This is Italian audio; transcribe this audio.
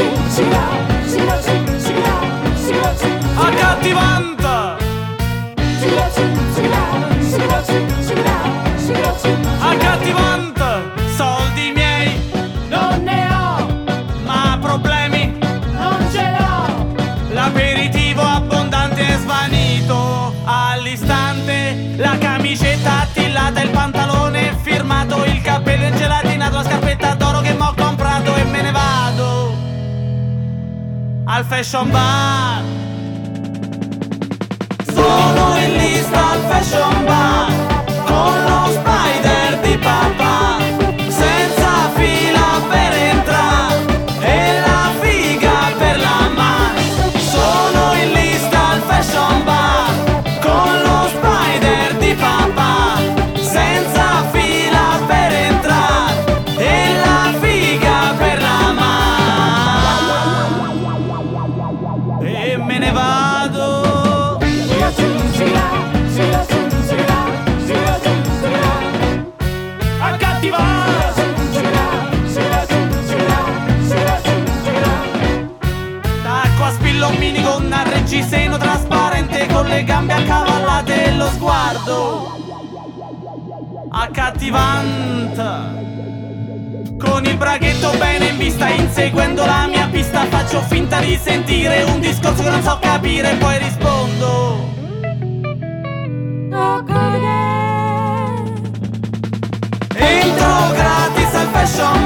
Accattivante, accattivante, soldi miei Non ne ho, ma problemi, non ce l'ho. l'aperitivo abbondante è svanito all'istante, la camicetta attillata, il pantalone firmato, il cappello gelatinato, la scarpetta d'oro che m'ho comprato e me ne vado al fashion bar. Sono in lista al fashion bar con lo spider di papà, senza fila per entrare e la figa per la mano. Sono in lista al fashion bar con lo spider di papà, senza fila per entrare e la figa per la mano. E me ne vado. Tacco a spillo un minigonna a reggiseno trasparente con le gambe accavallate e lo sguardo accattivante. Con il braghetto bene in vista, inseguendo la mia pista, faccio finta di sentire un discorso che non so capire, poi rispondo. Entro gratis al fashion